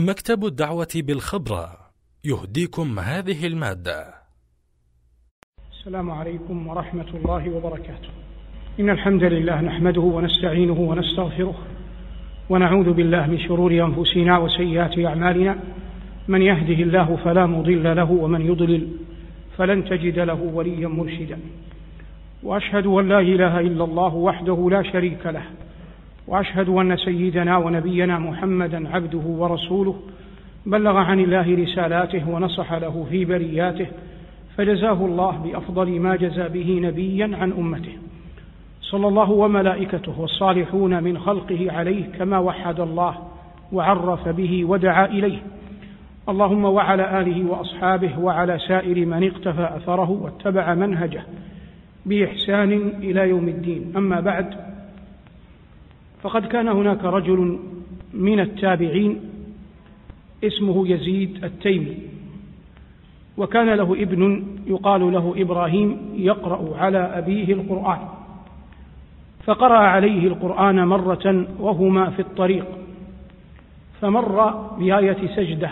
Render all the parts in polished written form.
مكتب الدعوة بالخبرة يهديكم هذه المادة. السلام عليكم ورحمة الله وبركاته. إن الحمد لله نحمده ونستعينه ونستغفره ونعوذ بالله من شرور أنفسنا وسيئات أعمالنا، من يهده الله فلا مضل له ومن يضلل فلن تجد له وليا مرشدا، وأشهد أن لا إله إلا الله وحده لا شريك له، وأشهد أن سيدنا ونبينا محمدا عبده ورسوله، بلغ عن الله رسالاته ونصح له في برياته، فجزاه الله بأفضل ما جزى به نبيا عن أمته، صلى الله وملائكته والصالحون من خلقه عليه كما وحد الله وعرف به ودعا إليه، اللهم وعلى آله وأصحابه وعلى سائر من اقتفى أثره واتبع منهجه بإحسان إلى يوم الدين. أما بعد، فقد كان هناك رجل من التابعين اسمه يزيد التيمي، وكان له ابن يقال له إبراهيم يقرأ على أبيه القرآن، فقرأ عليه القرآن مرة وهما في الطريق، فمر بآية سجدة،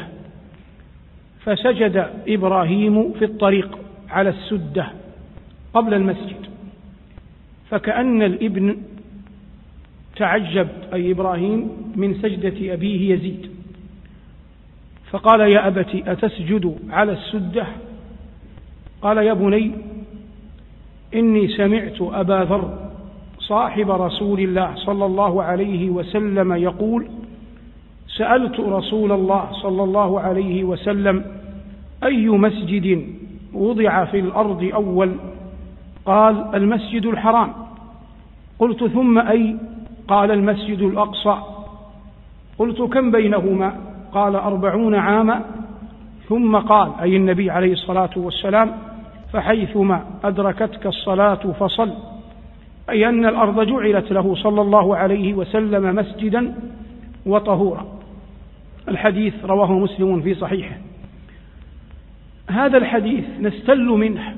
فسجد إبراهيم في الطريق على السدة قبل المسجد، فكأن الابن تعجب أي إبراهيم من سجدة أبيه يزيد، فقال: يا أبت أتسجد على السدة؟ قال: يا بني إني سمعت أبا ذر صاحب رسول الله صلى الله عليه وسلم يقول: سألت رسول الله صلى الله عليه وسلم أي مسجد وضع في الأرض أول؟ قال: المسجد الحرام. قلت: ثم أي؟ قال: المسجد الأقصى. قلت: كم بينهما؟ قال: 40 عاما. ثم قال، أي النبي عليه الصلاة والسلام: فحيثما أدركتك الصلاة فصل، أي أن الأرض جعلت له صلى الله عليه وسلم مسجدا وطهورا. الحديث رواه مسلم في صحيحه. هذا الحديث نستل منه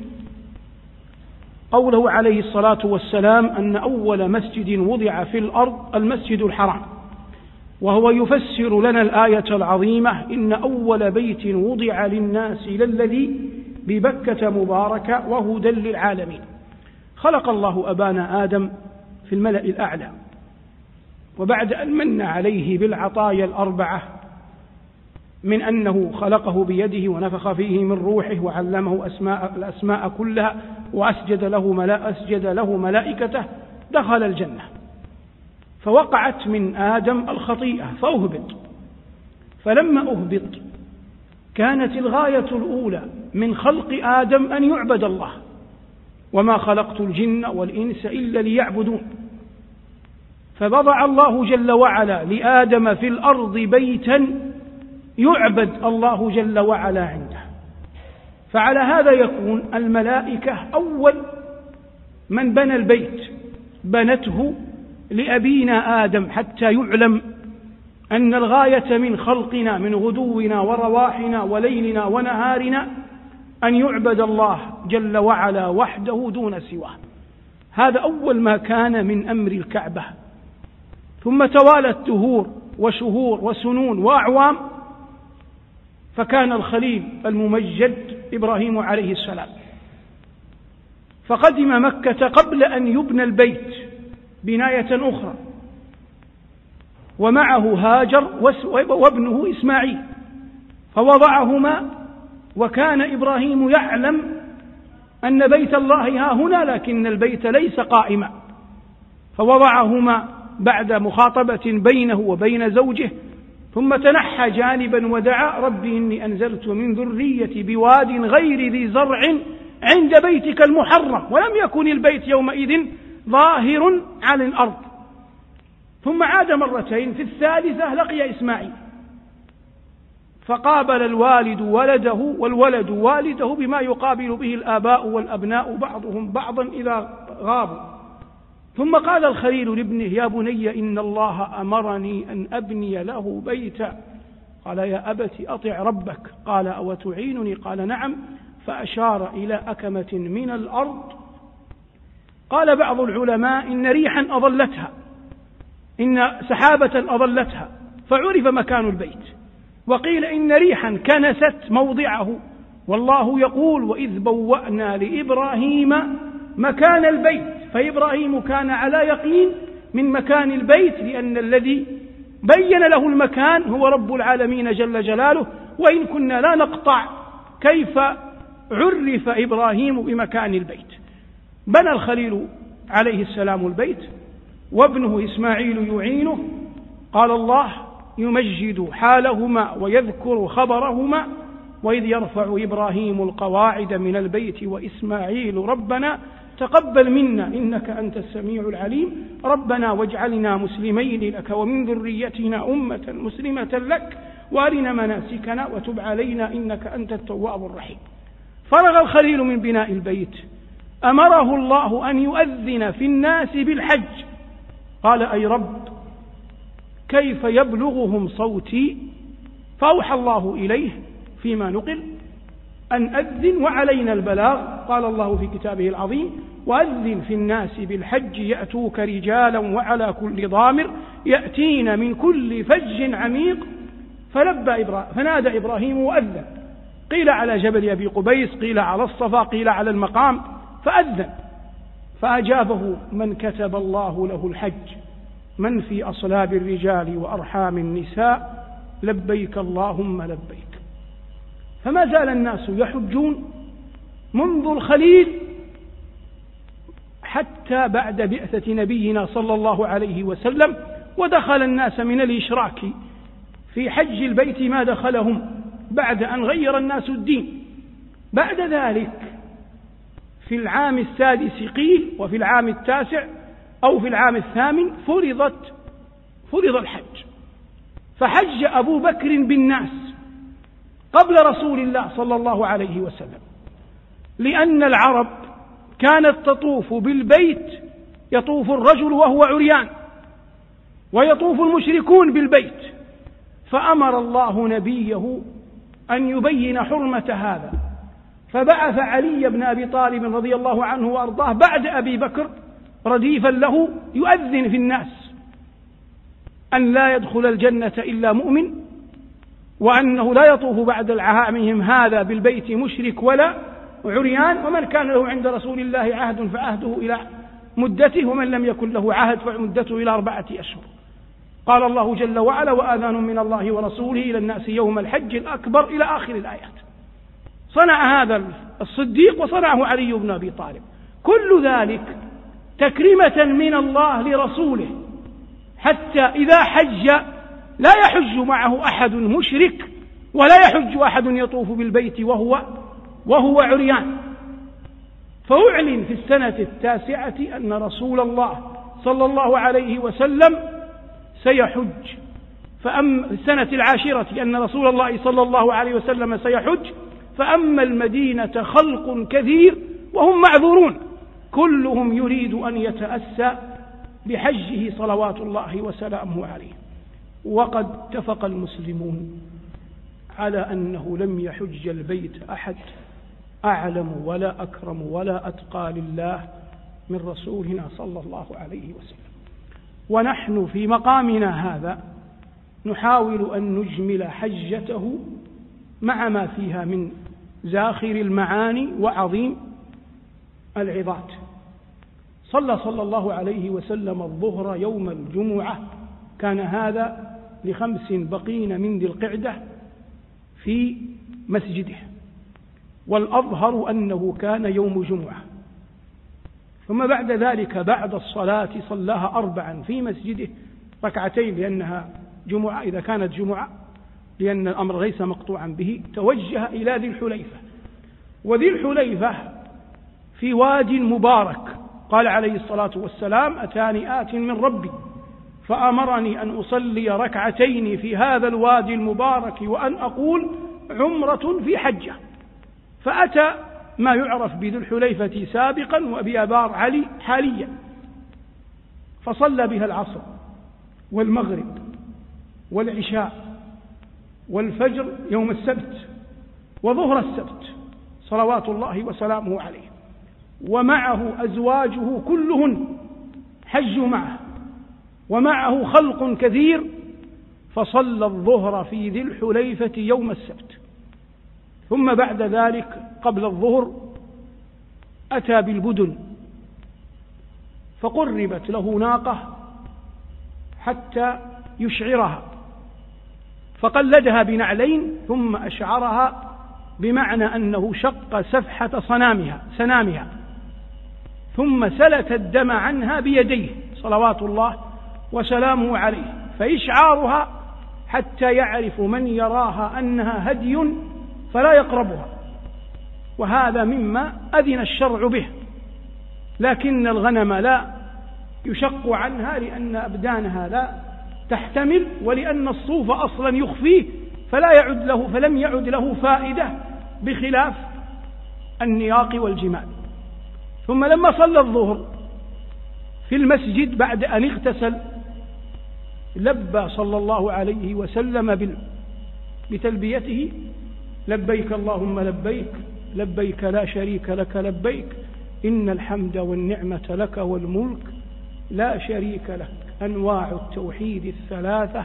قوله عليه الصلاة والسلام أن أول مسجد وضع في الأرض المسجد الحرام، وهو يفسر لنا الآية العظيمة: إن أول بيت وضع للناس للذي ببكة مباركة وهدى للعالمين. خلق الله أبانا آدم في الملأ الأعلى، وبعد أن من عليه بالعطايا الأربعة، من أنه خلقه بيده ونفخ فيه من روحه وعلمه الأسماء كلها وأسجد له ملائكته، دخل الجنة، فوقعت من آدم الخطيئة فأهبط. فلما أهبط كانت الغاية الأولى من خلق آدم أن يعبد الله، وما خلقت الجن والإنس إلا ليعبدون. فوضع الله جل وعلا لآدم في الأرض بيتا يعبد الله جل وعلا عنده، فعلى هذا يكون الملائكة أول من بنى البيت، بنته لأبينا آدم، حتى يعلم أن الغاية من خلقنا من غدونا ورواحنا وليلنا ونهارنا أن يعبد الله جل وعلا وحده دون سواه. هذا أول ما كان من أمر الكعبة. ثم توالت دهور وشهور وسنون وأعوام، فكان الخليل الممجد إبراهيم عليه السلام، فقدم مكة قبل أن يبنى البيت بناية أخرى، ومعه هاجر وابنه إسماعيل، فوضعهما، وكان إبراهيم يعلم أن بيت الله ها هنا، لكن البيت ليس قائما، فوضعهما بعد مخاطبة بينه وبين زوجه، ثم تنحى جانبا ودعا: ربي إني أنزلت من ذريتي بواد غير ذي زرع عند بيتك المحرم. ولم يكن البيت يومئذ ظاهر على الأرض. ثم عاد مرتين، في الثالثة لقي إسماعيل، فقابل الوالد ولده والولد والده بما يقابل به الآباء والأبناء بعضهم بعضا إذا غابوا. ثم قال الخليل لابنه: يا بني إن الله أمرني أن أبني له بيتا. قال: يا أبت أطع ربك. قال: أو تعينني؟ قال: نعم. فأشار إلى أكمة من الأرض. قال بعض العلماء: إن ريحا أظلتها، إن سحابة أظلتها، فعرف مكان البيت. وقيل إن ريحا كنست موضعه، والله يقول وإذ بوأنا لإبراهيم مكان البيت، فإبراهيم كان على يقين من مكان البيت، لأن الذي بين له المكان هو رب العالمين جل جلاله. وإن كنا لا نقطع كيف عرف إبراهيم بمكان البيت. بنى الخليل عليه السلام البيت وابنه إسماعيل يعينه. قال الله يمجد حالهما ويذكر خبرهما: وإذ يرفع إبراهيم القواعد من البيت وإسماعيل ربنا تقبل منا إنك أنت السميع العليم، ربنا واجعلنا مسلمين لك ومن ذريتنا أمة مسلمة لك وأرنا مناسكنا وتب علينا إنك أنت التواب الرحيم. فرغ الخليل من بناء البيت، أمره الله أن يؤذن في الناس بالحج. قال: أي رب، كيف يبلغهم صوتي؟ فأوحى الله إليه فيما نقل أن أذن وعلينا البلاغ. قال الله في كتابه العظيم: وأذن في الناس بالحج يأتوك رجالا وعلى كل ضامر يأتين من كل فج عميق. فنادى إبراهيم وأذن، قيل على جبل أبي قبيس، قيل على الصفا، قيل على المقام، فأذن. فأجابه من كتب الله له الحج، من في أصلاب الرجال وأرحام النساء، لبيك اللهم لبيك. فما زال الناس يحجون منذ الخليل حتى بعد بعثة نبينا صلى الله عليه وسلم، ودخل الناس من الإشراك في حج البيت ما دخلهم بعد أن غير الناس الدين. بعد ذلك في العام السادس قيل، وفي العام التاسع أو في العام الثامن فرض الحج، فحج أبو بكر بالناس قبل رسول الله صلى الله عليه وسلم، لأن العرب كانت تطوف بالبيت، يطوف الرجل وهو عريان ويطوف المشركون بالبيت، فأمر الله نبيه أن يبين حرمة هذا، فبعث علي بن أبي طالب رضي الله عنه وأرضاه بعد أبي بكر رديفا له يؤذن في الناس أن لا يدخل الجنة إلا مؤمن، وأنه لا يطوف بعد العامهم هذا بالبيت مشرك ولا عريان، ومن كان له عند رسول الله عهد فعهده إلى مدته، ومن لم يكن له عهد فمدته إلى 4 أشهر. قال الله جل وعلا: وآذان من الله ورسوله إلى الناس يوم الحج الأكبر، إلى آخر الآيات. صنع هذا الصديق وصنعه علي بن أبي طالب، كل ذلك تكريمة من الله لرسوله، حتى إذا حج لا يحج معه أحد مشرك، ولا يحج أحد يطوف بالبيت وهو عريان. فأعلن في السنة 9 أن رسول الله صلى الله عليه وسلم سيحج، في السنة 10 أن رسول الله صلى الله عليه وسلم سيحج، فأما المدينة خلق كثير وهم معذورون، كلهم يريد أن يتأسى بحجه صلوات الله وسلامه عليه. وقد اتفق المسلمون على أنه لم يحج البيت أحد أعلم ولا أكرم ولا أتقى لله من رسولنا صلى الله عليه وسلم. ونحن في مقامنا هذا نحاول أن نجمل حجته مع ما فيها من زاخر المعاني وعظيم العظات. صلى الله عليه وسلم الظهر يوم الجمعة، كان هذا ل5 بقين من ذي القعدة في مسجده، والأظهر أنه كان يوم جمعة. ثم بعد ذلك بعد الصلاة صلاها 4 في مسجده، 2 لأنها جمعة إذا كانت جمعة، لأن الأمر ليس مقطوعا به. توجه إلى ذي الحليفة، وذي الحليفة في واد مبارك. قال عليه الصلاة والسلام: أتاني آت من ربي فأمرني أن أصلي 2 في هذا الوادي المبارك وأن أقول عمرة في حجة. فأتى ما يعرف بذي الحليفة سابقا وبأبار علي حاليا، فصلى بها العصر والمغرب والعشاء والفجر يوم السبت وظهر السبت صلوات الله وسلامه عليه، ومعه أزواجه كلهن حجوا معه، ومعه خلق كثير فصلى الظهر في ذي الحليفة يوم السبت. ثم بعد ذلك قبل الظهر أتى بالبدن فقربت له ناقة حتى يشعرها، فقلدها بنعلين ثم أشعرها، بمعنى أنه شق سفحة سنامها ثم سلت الدم عنها بيديه صلوات الله وسلامه عليه، فإشعارها حتى يعرف من يراها أنها هدي فلا يقربها، وهذا مما أذن الشرع به. لكن الغنم لا يشق عنها لأن أبدانها لا تحتمل، ولأن الصوف أصلا يخفيه فلم يعد له فائدة بخلاف النياق والجمال. ثم لما صلى الظهر في المسجد بعد أن اغتسل لبى صلى الله عليه وسلم بتلبيته: لبيك اللهم لبيك، لبيك لا شريك لك لبيك، إن الحمد والنعمة لك والملك لا شريك لك. أنواع التوحيد الثلاثة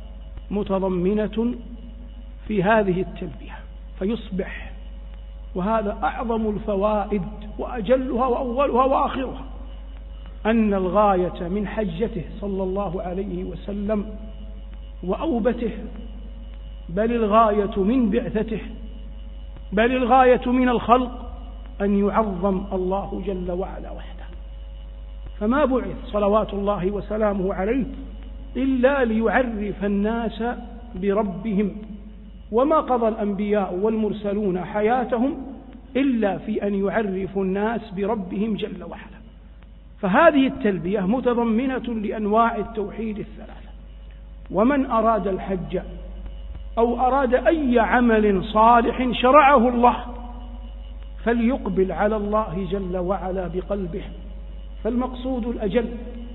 متضمنة في هذه التلبية، فيصبح، وهذا أعظم الفوائد وأجلها وأولها وآخرها، أن الغاية من حجته صلى الله عليه وسلم وأوبته، بل الغاية من بعثته، بل الغاية من الخلق أن يعظم الله جل وعلا وحده. فما بعث صلوات الله وسلامه عليه إلا ليعرف الناس بربهم، وما قضى الأنبياء والمرسلون حياتهم إلا في أن يعرفوا الناس بربهم جل وعلا. فهذه التلبية متضمنة لأنواع التوحيد الثلاثة. ومن أراد الحج أو أراد أي عمل صالح شرعه الله فليقبل على الله جل وعلا بقلبه، فالمقصود الأجل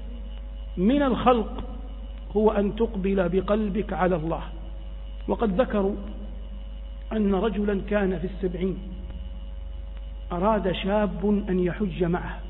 من الخلق هو أن تقبل بقلبك على الله. وقد ذكروا أن رجلا كان في 70 أراد شاب أن يحج معه،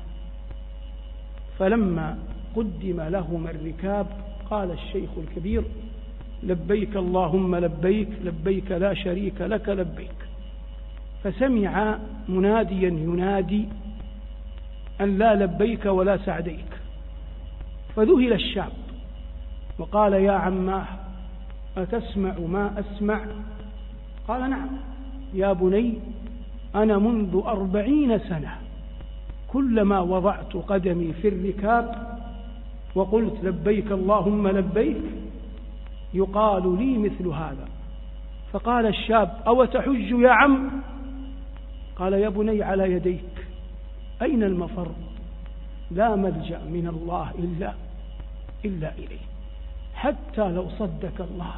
فلما قدم لهما الركاب قال الشيخ الكبير: لبيك اللهم لبيك، لبيك لا شريك لك لبيك. فسمع مناديا ينادي أن لا لبيك ولا سعديك، فذهل الشاب وقال: يا عماه أتسمع ما أسمع؟ قال: نعم يا بني، أنا منذ 40 سنة كلما وضعت قدمي في الركاب وقلت لبيك اللهم لبيك يقال لي مثل هذا. فقال الشاب: أو تحج يا عم؟ قال: يا بني على يديك، أين المفر؟ لا ملجأ من الله إلا إليه، حتى لو صدك الله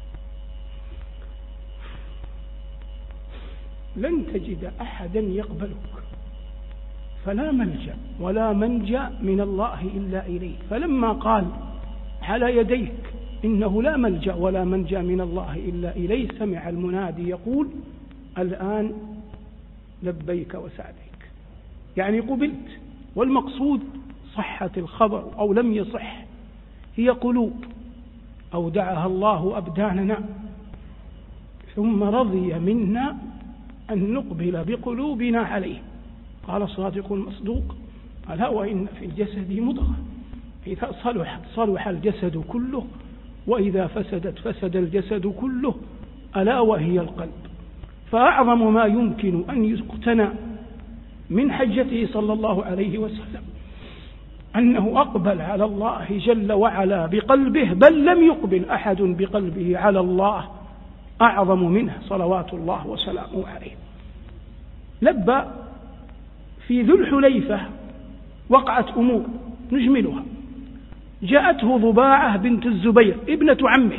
لن تجد أحدا يقبلك، فلا ملجأ ولا منجأ من الله إلا إليه. فلما قال على يديك إنه لا ملجأ ولا منجأ من الله إلا إليه، سمع المنادي يقول: الآن لبيك وسعديك، يعني قبلت. والمقصود صحة الخبر أو لم يصح هي قلوب أودعها الله أبداننا، ثم رضي منا أن نقبل بقلوبنا عليه. قال الصادق المصدوق: ألا وإن في الجسد مضغة إذا صلح الجسد كله، وإذا فسدت فسد الجسد كله، ألا وهي القلب. فأعظم ما يمكن أن يقتنى من حجته صلى الله عليه وسلم أنه أقبل على الله جل وعلا بقلبه، بل لم يقبل أحد بقلبه على الله أعظم منه صلوات الله وسلامه عليه. لبى في ذو الحليفة وقعت أمور نجملها. جاءته ضباعة بنت الزبير ابنة عمه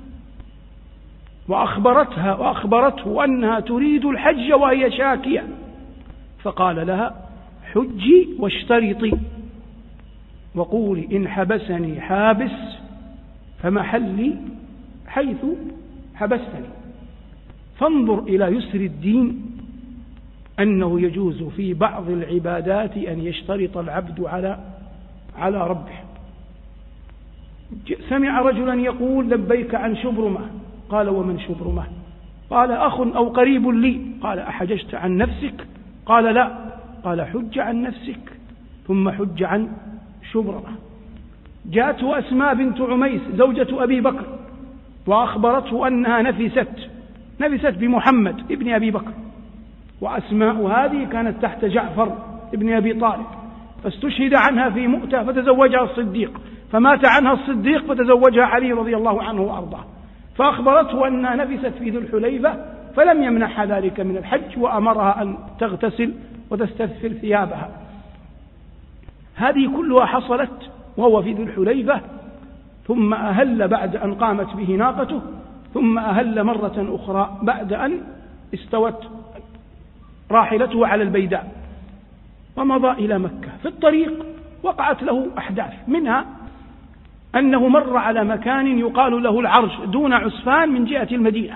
وأخبرته أنها تريد الحج وهي شاكية، فقال لها: حجي واشترطي وقولي إن حبسني حابس فمحلي حيث حبستني. فانظر إلى يسر الدين، أنه يجوز في بعض العبادات أن يشترط العبد على ربه. سمع رجلا يقول لبيك عن شبرمة. قال ومن شبرمة؟ قال أخ أو قريب لي. قال أحججت عن نفسك؟ قال لا. قال حج عن نفسك ثم حج عن شبرمة. جاءته أسماء بنت عميس زوجة أبي بكر وأخبرته أنها نفست بمحمد ابن أبي بكر، وأسماء هذه كانت تحت جعفر ابن أبي طالب، فاستشهد عنها في مؤتة فتزوجها الصديق، فمات عنها الصديق فتزوجها علي رضي الله عنه وأرضاه، فأخبرته أنها نفست في ذو الحليفة فلم يمنعها ذلك من الحج، وأمرها أن تغتسل وتستثفر ثيابها. هذه كلها حصلت وهو في ذو الحليفة، ثم أهل بعد أن قامت به ناقته، ثم أهل مرة أخرى بعد أن استوت راحلته على البيداء، ومضى إلى مكة. في الطريق وقعت له أحداث، منها أنه مر على مكان يقال له العرج دون عسفان من جهة المدينة،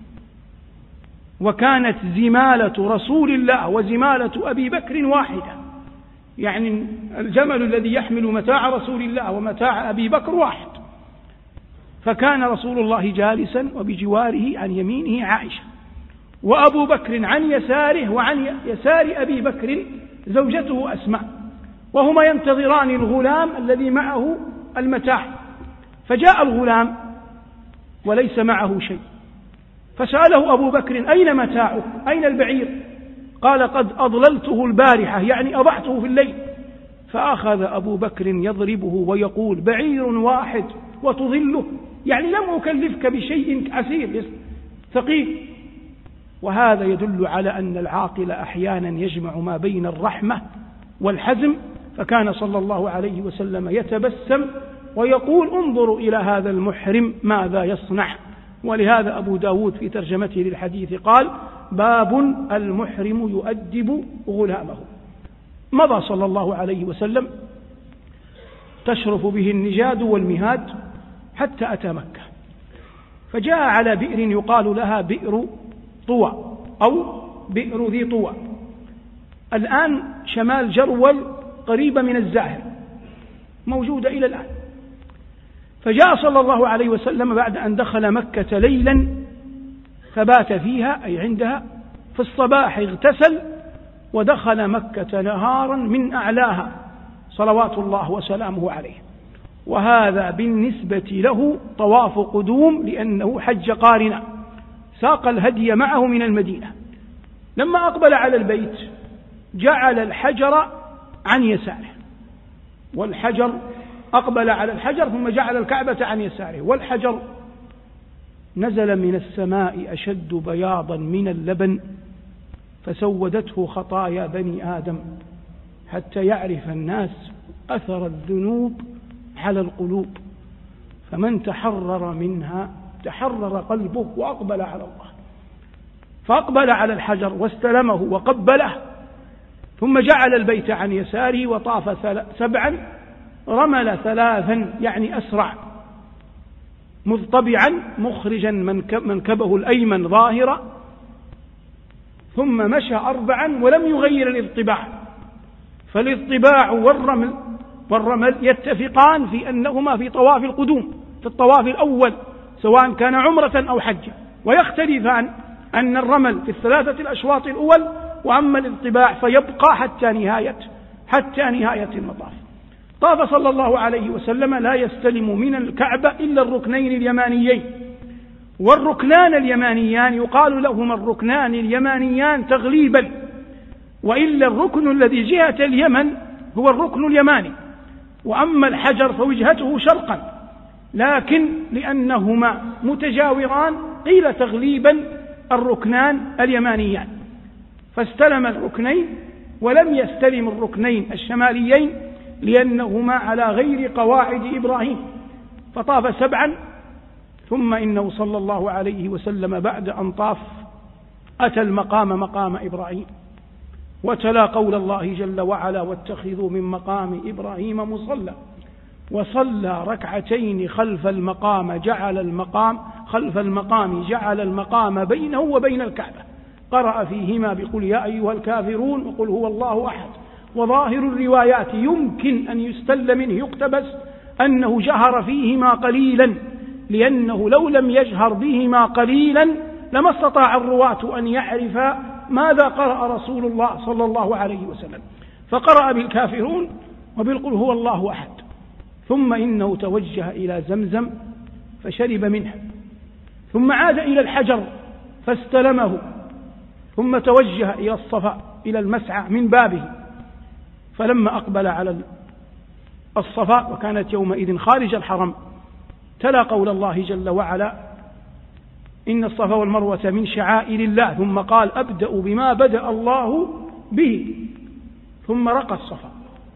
وكانت زمالة رسول الله وزمالة أبي بكر واحدة، يعني الجمل الذي يحمل متاع رسول الله ومتاع أبي بكر واحد. فكان رسول الله جالسا وبجواره عن يمينه عائشة، وأبو بكر عن يساره، وعن يسار أبي بكر زوجته أسماء، وهما ينتظران الغلام الذي معه المتاع. فجاء الغلام وليس معه شيء، فسأله أبو بكر أين متاعك؟ أين البعير؟ قال قد أضللته البارحة، يعني أضعته في الليل. فأخذ أبو بكر يضربه ويقول بعير واحد وتضله، يعني لم أكلفك بشيء عسير ثقيل. وهذا يدل على أن العاقل أحيانا يجمع ما بين الرحمة والحزم، فكان صلى الله عليه وسلم يتبسم ويقول انظروا إلى هذا المحرم ماذا يصنع. ولهذا أبو داود في ترجمته للحديث قال باب المحرم يؤدب غلامه. مضى صلى الله عليه وسلم تشرف به النجاد والمهاد حتى أتى مكة، فجاء على بئر يقال لها بئر طوى أو بئر ذي طوى، الآن شمال جرول قريبة من الزاهر، موجودة إلى الآن. فجاء صلى الله عليه وسلم بعد أن دخل مكة ليلا فبات فيها أي عندها، في الصباح اغتسل ودخل مكة نهارا من أعلاها صلوات الله وسلامه عليه. وهذا بالنسبة له طواف قدوم، لأنه حج قارنا، ساق الهدي معه من المدينة. لما أقبل على البيت جعل الحجر عن يساره، والحجر أقبل على الحجر ثم جعل الكعبة عن يساره، والحجر نزل من السماء أشد بياضا من اللبن فسودته خطايا بني آدم، حتى يعرف الناس أثر الذنوب على القلوب، فمن تحرر منها تحرر قلبه وأقبل على الله. فأقبل على الحجر واستلمه وقبله، ثم جعل البيت عن يساره وطاف 7، رمل 3 يعني أسرع، مضطبعا مخرجا منكبه الأيمن ظاهرا، ثم مشى 4 ولم يغير الاضطباع. فالاضطباع والرمل يتفقان في أنهما في طواف القدوم، في الطواف الأول سواء كان عمرة أو حجة، ويختلفان أن الرمل في ال3 الأشواط الأول، وأما الاضطباع فيبقى حتى نهاية المطاف. طاف صلى الله عليه وسلم لا يستلم من الكعبة إلا الركنين اليمانيين، والركنان اليمانيان يقال لهما الركنان اليمانيان تغليبا، وإلا الركن الذي جهة اليمن هو الركن اليماني، وأما الحجر فوجهته شرقا، لكن لأنهما متجاوران قيل تغليبا الركنان اليمانيان، فاستلم الركنين ولم يستلم الركنين الشماليين لأنهما على غير قواعد إبراهيم. فطاف 7، ثم إنه صلى الله عليه وسلم بعد أن طاف أتى مقام إبراهيم، وتلا قول الله جل وعلا واتخذوا من مقام إبراهيم مصلى، وصلى 2 خلف المقام جعل المقام بينه وبين الكعبة، قرأ فيهما بقل يا أيها الكافرون وقل هو الله أحد. وظاهر الروايات يمكن أن يستل منه يقتبس أنه جهر فيهما قليلا، لأنه لو لم يجهر بهما قليلا لما استطاع الرواة أن يعرف ماذا قرأ رسول الله صلى الله عليه وسلم، فقرأ بالكافرون وبالقل هو الله أحد، ثم إنه توجه إلى زمزم فشرب منه، ثم عاد إلى الحجر فاستلمه، ثم توجه إلى الصفا إلى المسعى من بابه، فلما أقبل على الصفا وكانت يومئذ خارج الحرم تلا قول الله جل وعلا: إن الصفا والمروة من شعائر الله، ثم قال: أبدأ بما بدأ الله به، ثم رقى الصفا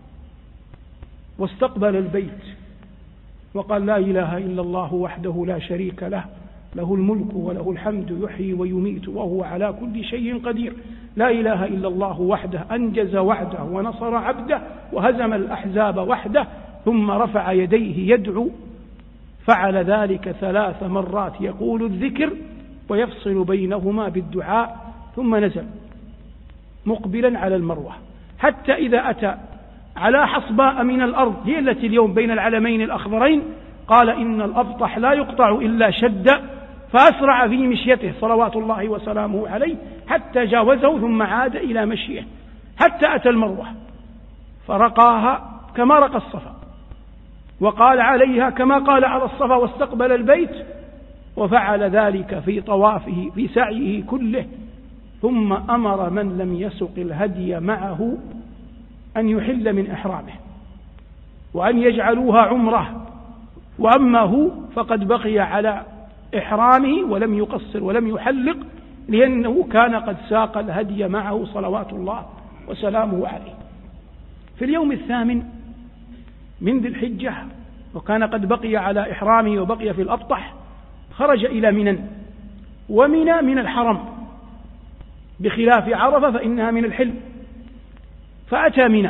واستقبل البيت وقال: لا إله إلا الله وحده لا شريك له، له الملك وله الحمد يحيي ويميت وهو على كل شيء قدير، لا إله إلا الله وحده أنجز وعده ونصر عبده وهزم الأحزاب وحده، ثم رفع يديه يدعو، فعل ذلك 3 مرات يقول الذكر ويفصل بينهما بالدعاء، ثم نزل مقبلا على المروة، حتى إذا أتى على حصباء من الأرض هي التي اليوم بين العلمين الأخضرين قال: إن الأبطح لا يقطع إلا شد، فأسرع في مشيته صلوات الله وسلامه عليه حتى جاوزه، ثم عاد إلى مشيه حتى أتى المروة فرقاها كما رقى الصفا، وقال عليها كما قال على الصفا، واستقبل البيت، وفعل ذلك في طوافه في سعيه كله، ثم أمر من لم يسق الهدي معه أن يحل من إحرامه وأن يجعلوها عمرة، وأما هو فقد بقي على إحرامه ولم يقصر ولم يحلق، لأنه كان قد ساق الهدي معه صلوات الله وسلامه عليه. في اليوم 8 من ذي الحجة وكان قد بقي على إحرامه وبقي في الأبطح، خرج إلى منى، ومنى من الحرم بخلاف عرفة فإنها من الحل، فأتى منى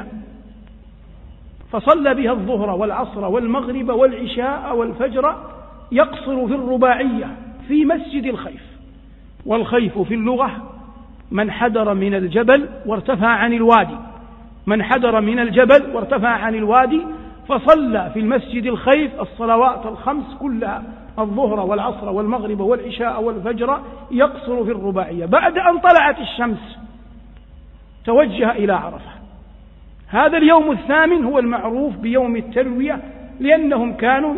فصلى بها الظهر والعصر والمغرب والعشاء والفجر، يقصر في الرباعية في مسجد الخيف، والخيف في اللغة من حدر من الجبل وارتفع عن الوادي، من حدر من الجبل وارتفع عن الوادي، فصلى في المسجد الخيف الصلوات الخمس كلها، الظهر والعصر والمغرب والعشاء والفجر، يقصر في الرباعية. بعد أن طلعت الشمس توجه إلى عرفة. هذا اليوم 8 هو المعروف بيوم التروية، لأنهم كانوا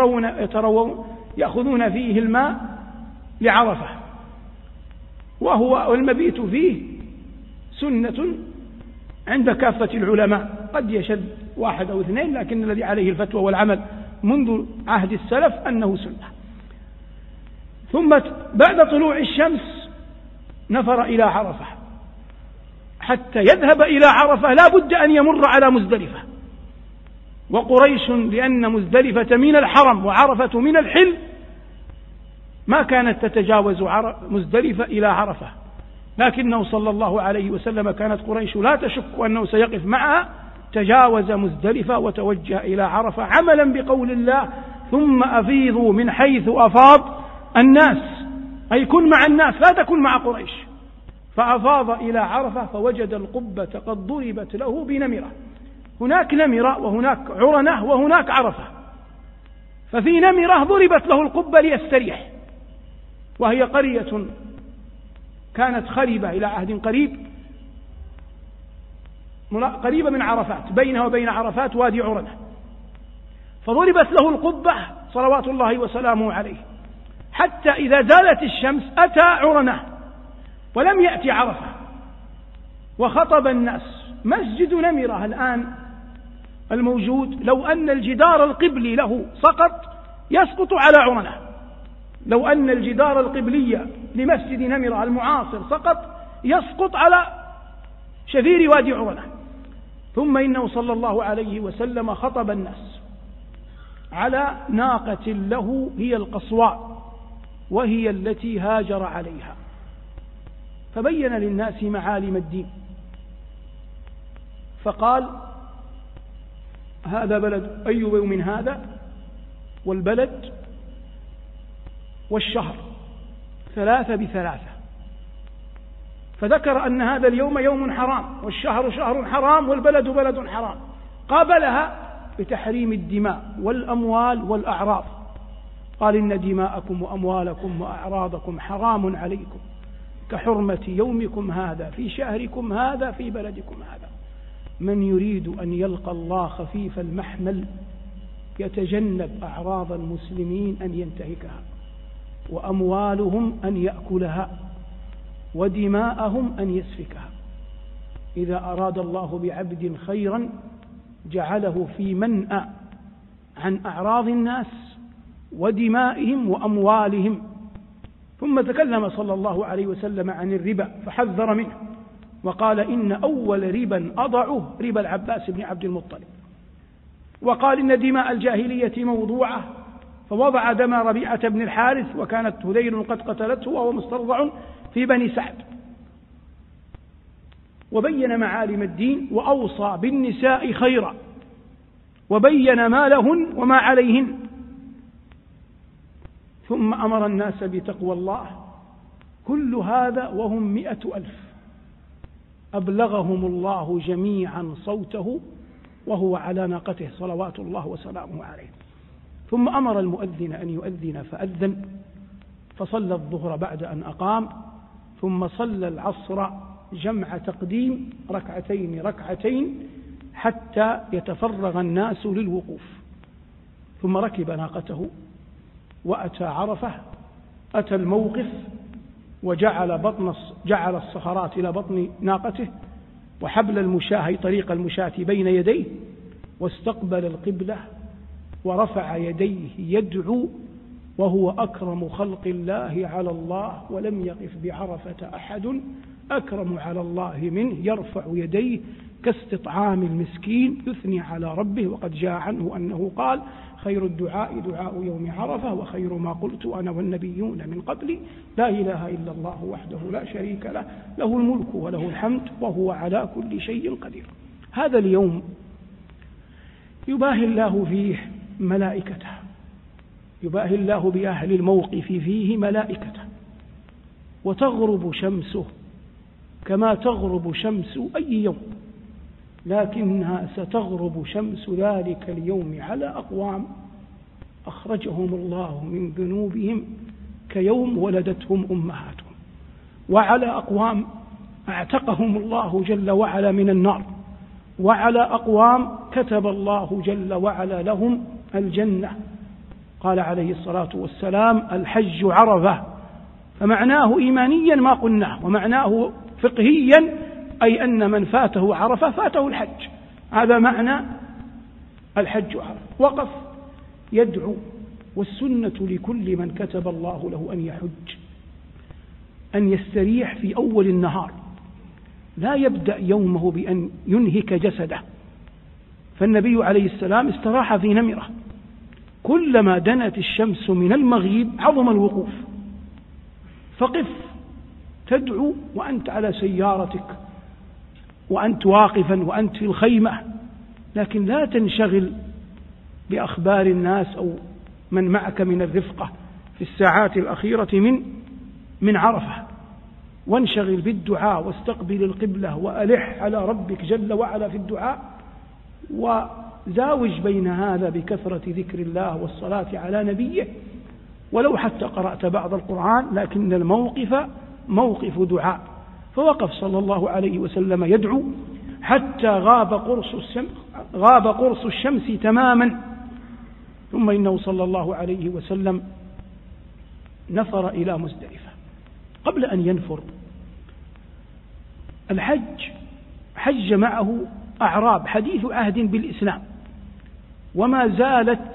يأخذون فيه الماء لعرفة، وهو المبيت فيه سنة عند كافة العلماء، قد يشد 1 أو 2، لكن الذي عليه الفتوى والعمل منذ عهد السلف أنه سنة. ثم بعد طلوع الشمس نفر إلى عرفة، حتى يذهب إلى عرفة لا بد أن يمر على مزدلفة، وقريش لأن مزدلفة من الحرم وعرفة من الحل ما كانت تتجاوز مزدلفة إلى عرفة، لكنه صلى الله عليه وسلم كانت قريش لا تشك أنه سيقف معها، تجاوز مزدلفة وتوجه إلى عرفة عملا بقول الله: ثم أفيضوا من حيث أفاض الناس، أي كن مع الناس لا تكن مع قريش. فأفاض إلى عرفة فوجد القبة قد ضربت له بنمرة، هناك نمرة وهناك عرنة وهناك عرفة، ففي نمرة ضربت له القبة ليستريح، وهي قرية كانت خربة إلى عهد قريبة من عرفات، بينها وبين عرفات وادي عرنة، فضربت له القبة صلوات الله وسلامه عليه، حتى إذا زالت الشمس أتى عرنة ولم يأتي عرفة، وخطب الناس. مسجد نمرة الآن الموجود لو أن الجدار القبلي له سقط يسقط على عرنة، لو أن الجدار القبلي لمسجد نمرة المعاصر سقط يسقط على شفير وادي عرنة. ثم إنه صلى الله عليه وسلم خطب الناس على ناقة له هي القصواء، وهي التي هاجر عليها، فبين للناس معالم الدين، فقال: هذا بلد أي يوم هذا، والبلد والشهر 3 ب3، فذكر أن هذا اليوم يوم حرام، والشهر شهر حرام، والبلد بلد حرام. قابلها بتحريم الدماء والأموال والأعراض، قال إن دماءكم وأموالكم وأعراضكم حرام عليكم كحرمة يومكم هذا في شهركم هذا في بلدكم هذا. من يريد أن يلقى الله خفيف المحمل يتجنب أعراض المسلمين أن ينتهكها، وأموالهم أن يأكلها، ودماءهم أن يسفكها. إذا أراد الله بعبد خيرا جعله في منأى عن أعراض الناس ودمائهم وأموالهم. ثم تكلم صلى الله عليه وسلم عن الربا فحذر منه، وقال إن أول ربا أضعه ربا العباس بن عبد المطلب، وقال إن دماء الجاهلية موضوعة، فوضع دم ربيعة بن الحارث وكانت هذيل قد قتلته وهو مسترضع في بني سعد، وبين معالم الدين وأوصى بالنساء خيرا وبين ما لهن وما عليهن، ثم أمر الناس بتقوى الله. كل هذا وهم 100,000 أبلغهم الله جميعا صوته وهو على ناقته صلوات الله وسلامه عليه. ثم أمر المؤذن أن يؤذن فأذن، فصلى الظهر بعد أن أقام، ثم صلى العصر جمع تقديم ركعتين حتى يتفرغ الناس للوقوف. ثم ركب ناقته وأتى عرفة، أتى الموقف جعل الصخرات إلى بطن ناقته وحبل المشاة طريق المشاة بين يديه، واستقبل القبلة ورفع يديه يدعو، وهو أكرم خلق الله على الله، ولم يقف بعرفة أحد أكرم على الله منه، يرفع يديه كاستطعام المسكين يثني على ربه. وقد جاء عنه أنه قال: خير الدعاء دعاء يوم عرفة، وخير ما قلت أنا والنبيون من قبلي لا إله إلا الله وحده لا شريك له، له الملك وله الحمد وهو على كل شيء قدير. هذا اليوم يباهي الله فيه ملائكته، يباهي الله بأهل الموقف فيه ملائكته، وتغرب شمسه كما تغرب شمس أي يوم، لكنها ستغرب شمس ذلك اليوم على أقوام أخرجهم الله من ذنوبهم كيوم ولدتهم أمهاتهم، وعلى أقوام اعتقهم الله جل وعلا من النار، وعلى أقوام كتب الله جل وعلا لهم الجنة. قال عليه الصلاة والسلام: الحج عرفة. فمعناه إيمانيا ما قلناه، ومعناه فقهيا أي أن من فاته عرفة فاته الحج. هذا معنى الحج عرفة. وقف يدعو، والسنة لكل من كتب الله له أن يحج أن يستريح في أول النهار، لا يبدأ يومه بأن ينهك جسده. فالنبي عليه السلام استراح في نمرة، كلما دنت الشمس من المغيب عظم الوقوف، فقف تدعو وأنت على سيارتك، وأنت واقفا، وأنت في الخيمة، لكن لا تنشغل بأخبار الناس أو من معك من الرفقة في الساعات الأخيرة من عرفة، وانشغل بالدعاء واستقبل القبلة وألح على ربك جل وعلا في الدعاء، وزاوج بين هذا بكثرة ذكر الله والصلاة على نبيه، ولو حتى قرأت بعض القرآن، لكن الموقف موقف دعاء. فوقف صلى الله عليه وسلم يدعو حتى غاب قرص الشمس تماما، ثم إنه صلى الله عليه وسلم نفر إلى مزدلفة. قبل أن ينفر حج معه أعراب حديث عهد بالإسلام، وما زالت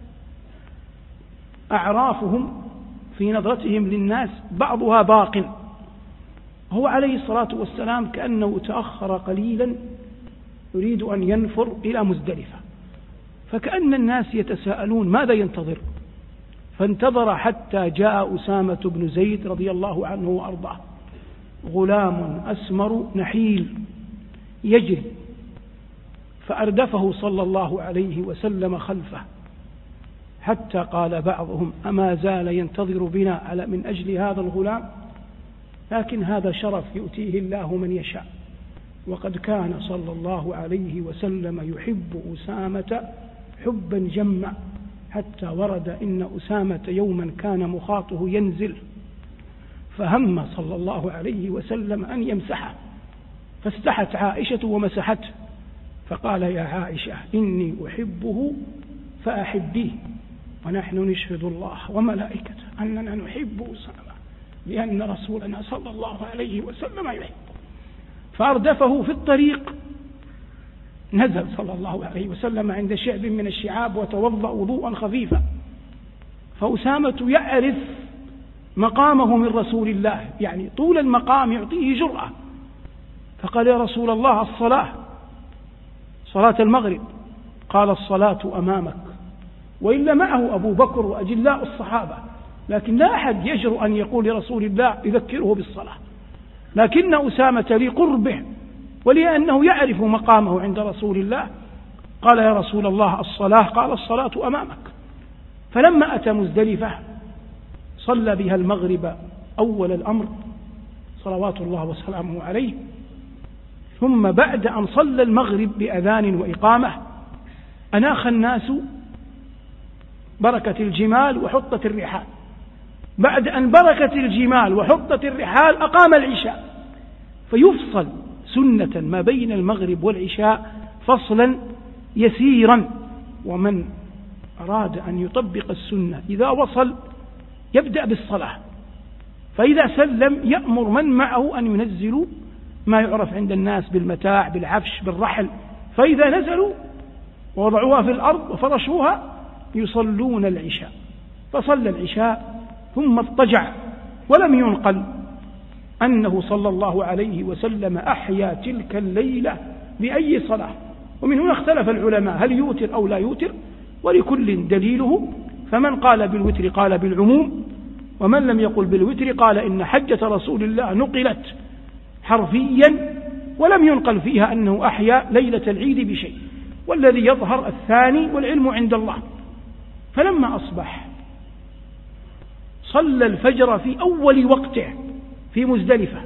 أعرافهم في نظرتهم للناس بعضها باق. هو عليه الصلاة والسلام كأنه تأخر قليلا يريد أن ينفر إلى مزدلفة، فكأن الناس يتساءلون ماذا ينتظر، فانتظر حتى جاء أسامة بن زيد رضي الله عنه وأرضاه، غلام أسمر نحيل يجري، فأردفه صلى الله عليه وسلم خلفه، حتى قال بعضهم: أما زال ينتظر بنا من أجل هذا الغلام؟ لكن هذا شرف يؤتيه الله من يشاء، وقد كان صلى الله عليه وسلم يحب أسامة حبا جما، حتى ورد إن أسامة يوما كان مخاطه ينزل، فهم صلى الله عليه وسلم أن يمسحه، فاستحت عائشة ومسحته، فقال يا عائشة إني أحبه فأحبيه، ونحن نشهد الله وملائكته أننا نحب أسامة لأن رسولنا صلى الله عليه وسلم يحبه. فأردفه في الطريق، نزل صلى الله عليه وسلم عند شعب من الشعاب وتوضأ وضوءا خفيفا، فأسامة يعرف مقامه من رسول الله، يعني طول المقام يعطيه جرأة، فقال يا رسول الله الصلاة، صلاة المغرب، قال الصلاة أمامك، وإلا معه أبو بكر وأجلاء الصحابة، لكن لا أحد يجرؤ أن يقول لرسول الله يذكره بالصلاة، لكن أسامة لقربه ولأنه يعرف مقامه عند رسول الله قال يا رسول الله الصلاة، قال الصلاة أمامك. فلما أتى مزدلفة صلى بها المغرب أول الأمر صلوات الله وسلامه عليه، ثم بعد أن صلى المغرب بأذان وإقامة أناخ الناس بركة الجمال وحطت الرحال، بعد أن بركت الجمال وحطت الرحال أقام العشاء، فيفصل سنة ما بين المغرب والعشاء فصلا يسيرا، ومن أراد أن يطبق السنة إذا وصل يبدأ بالصلاة، فإذا سلم يأمر من معه أن ينزلوا ما يعرف عند الناس بالمتاع بالعفش بالرحل، فإذا نزلوا ووضعوها في الأرض وفرشوها يصلون العشاء، فصلى العشاء ثم اضطجع، ولم ينقل أنه صلى الله عليه وسلم أحيا تلك الليلة بأي صلاة، ومن هنا اختلف العلماء هل يوتر أو لا يوتر، ولكل دليله، فمن قال بالوتر قال بالعموم، ومن لم يقل بالوتر قال إن حجة رسول الله نقلت حرفيا ولم ينقل فيها أنه أحيا ليلة العيد بشيء، والذي يظهر الثاني والعلم عند الله. فلما أصبح صلى الفجر في أول وقته في مزدلفة،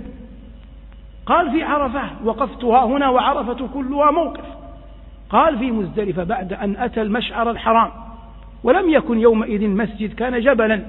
قال في عرفة وقفتها هنا وعرفة كلها موقف، قال في مزدلفة بعد أن أتى المشعر الحرام ولم يكن يومئذ مسجد كان جبلا،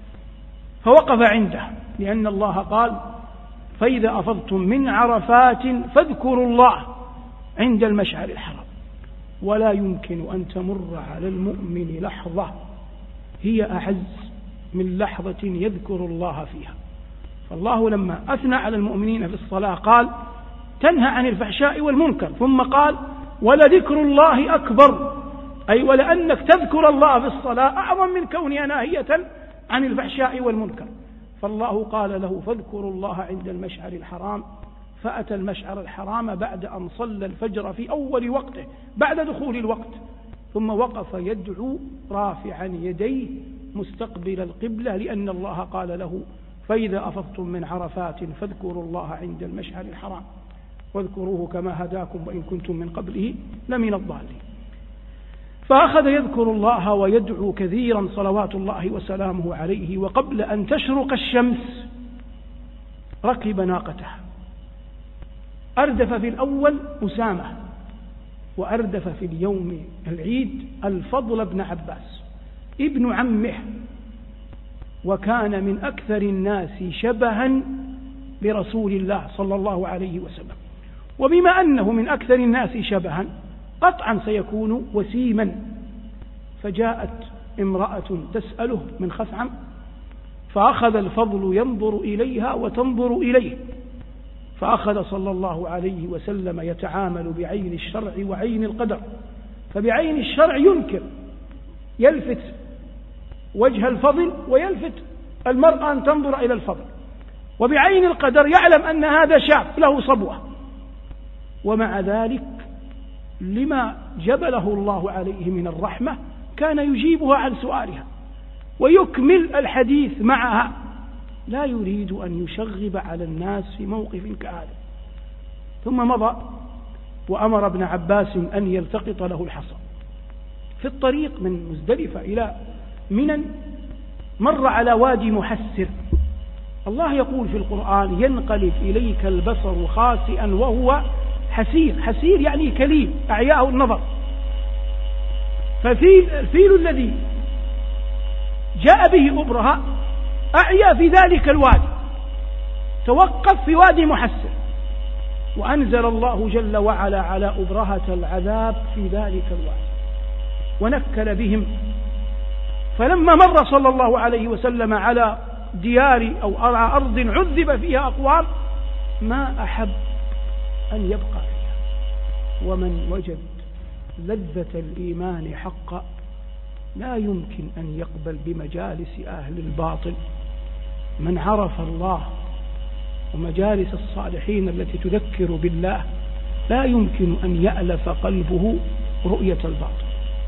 فوقف عنده، لأن الله قال فإذا أفضتم من عرفات فاذكروا الله عند المشعر الحرام، ولا يمكن أن تمر على المؤمن لحظة هي أعز من لحظة يذكر الله فيها. فالله لما أثنى على المؤمنين في الصلاة قال تنهى عن الفحشاء والمنكر، ثم قال ولذكر الله أكبر، أي ولأنك تذكر الله في الصلاة أعظم من كونها ناهية عن الفحشاء والمنكر. فالله قال له فاذكروا الله عند المشعر الحرام، فأتى المشعر الحرام بعد أن صلى الفجر في أول وقته بعد دخول الوقت، ثم وقف يدعو رافعا يديه مستقبل القبلة، لأن الله قال له فإذا أفضتم من عرفات فاذكروا الله عند المشعر الحرام واذكروه كما هداكم وإن كنتم من قبله لمن الضالين. فأخذ يذكر الله ويدعو كثيرا صلوات الله وسلامه عليه، وقبل أن تشرق الشمس ركب ناقته، أردف في الأول أسامة، وأردف في اليوم العيد الفضل بن عباس ابن عمه، وكان من أكثر الناس شبها برسول الله صلى الله عليه وسلم، وبما أنه من أكثر الناس شبها قطعا سيكون وسيما. فجاءت امرأة تسأله من خثعم، فأخذ الفضل ينظر إليها وتنظر إليه، فأخذ صلى الله عليه وسلم يتعامل بعين الشرع وعين القدر، فبعين الشرع ينكر، يلفت وجه الفضل ويلفت المرأة أن تنظر إلى الفضل، وبعين القدر يعلم أن هذا شاب له صبوة، ومع ذلك لما جبله الله عليه من الرحمة كان يجيبها عن سؤالها ويكمل الحديث معها، لا يريد أن يشغب على الناس في موقف كهذا. ثم مضى وأمر ابن عباس أن يلتقط له الحصى. في الطريق من مزدلفة إلى منى مر على وادي محسر، الله يقول في القرآن ينقلب إليك البصر خاسئا وهو حسير، حسير يعني كليل أعياه النظر، فالفيل الذي جاء به أبرهة أعيا في ذلك الوادي، توقف في وادي محسن، وأنزل الله جل وعلا على أبرهة العذاب في ذلك الوادي ونكل بهم. فلما مر صلى الله عليه وسلم على ديار أو على أرض عذب فيها أقوام ما أحب أن يبقى فيها. ومن وجد لذة الإيمان حقا لا يمكن أن يقبل بمجالس أهل الباطل. من عرف الله ومجالس الصالحين التي تذكر بالله لا يمكن أن يألف قلبه رؤية الباطل.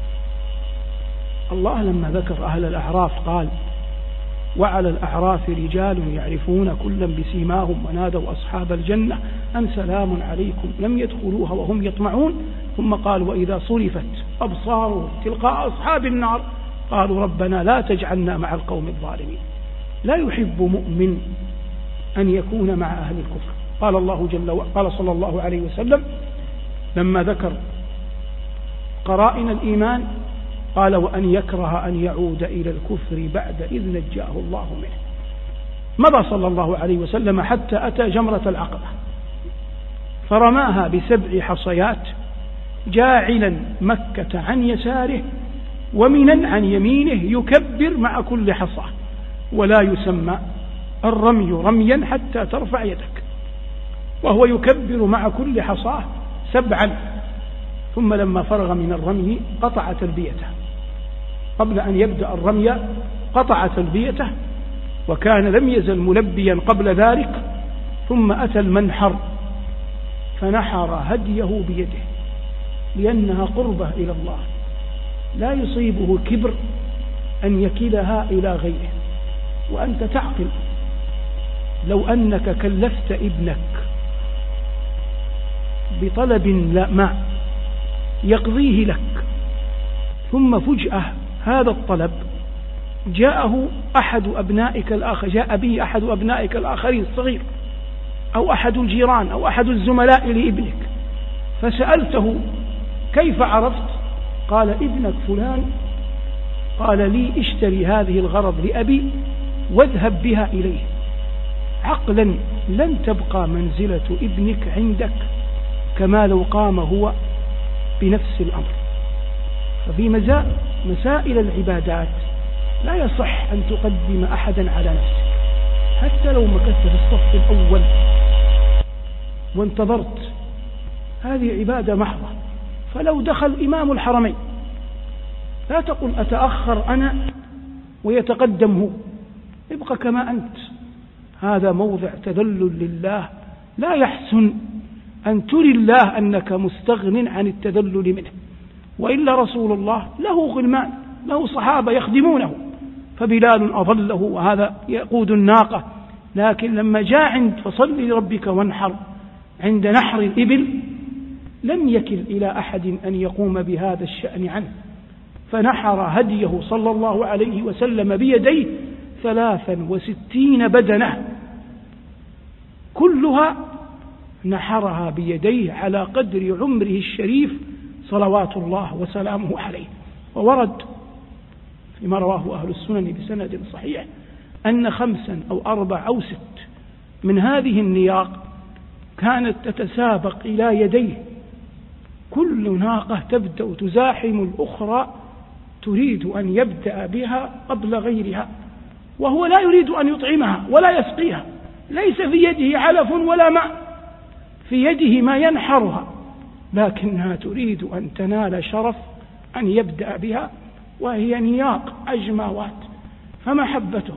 الله لما ذكر أهل الأعراف قال: وعلى الأعراف رجال يعرفون كلا بسيماهم ونادوا أصحاب الجنة أن سلام عليكم لم يدخلوها وهم يطمعون. ثم قال: وإذا صرفت أبصارهم تلقاء أصحاب النار قالوا ربنا لا تجعلنا مع القوم الظالمين. لا يحب مؤمن أن يكون مع أهل الكفر. قال صلى الله عليه وسلم لما ذكر قرائن الإيمان قال: وأن يكره أن يعود إلى الكفر بعد إذ نجاه الله منه. مضى صلى الله عليه وسلم حتى أتى جمرة العقبة فرماها ب7 حصيات جاعلا مكة عن يساره ومنا عن يمينه يكبر مع كل حصى، ولا يسمى الرمي رميا حتى ترفع يدك، وهو يكبر مع كل حصاه 7. ثم لما فرغ من الرمي قطع تلبيته، قبل أن يبدأ الرمي قطع تلبيته، وكان لم يزل ملبيا قبل ذلك. ثم أتى المنحر فنحر هديه بيده لأنها قربة إلى الله، لا يصيبه كبر أن يكلها إلى غيره. وأنت تعقل لو أنك كلفت ابنك بطلب ماء يقضيه لك، ثم فجأة هذا الطلب جاء به أحد أبنائك الآخرين الصغير أو أحد الجيران أو أحد الزملاء لابنك، فسألته كيف عرفت؟ قال: ابنك فلان قال لي اشتري هذه الغرض لأبي واذهب بها إليه. عقلا لن تبقى منزلة ابنك عندك كما لو قام هو بنفس الأمر. ففي مسائل العبادات لا يصح أن تقدم أحدا على نفسك، حتى لو مكثت في الصف الأول وانتظرت، هذه عبادة محضة. فلو دخل إمام الحرمين لا تقل أتأخر أنا ويتقدم هو، ابقى كما أنت. هذا موضع تذلل لله، لا يحسن أن تري الله أنك مستغن عن التذلل منه. وإلا رسول الله له غلمان، له صحابة يخدمونه، فبلال أظله وهذا يقود الناقة. لكن لما جاء عند فصل لربك وانحر عند نحر الإبل لم يكل إلى أحد أن يقوم بهذا الشأن عنه، فنحر هديه صلى الله عليه وسلم بيديه 63 بدنة كلها نحرها بيديه على قدر عمره الشريف صلوات الله وسلامه عليه. وورد فيما رواه أهل السنن بسند صحيح أن 5 أو 4 أو 6 من هذه النياق كانت تتسابق إلى يديه، كل ناقة تبدأ تزاحم الأخرى تريد أن يبدأ بها قبل غيرها، وهو لا يريد أن يطعمها ولا يسقيها، ليس في يده علف ولا ماء، في يده ما ينحرها، لكنها تريد أن تنال شرف أن يبدأ بها، وهي نياق عجماوات. فمحبته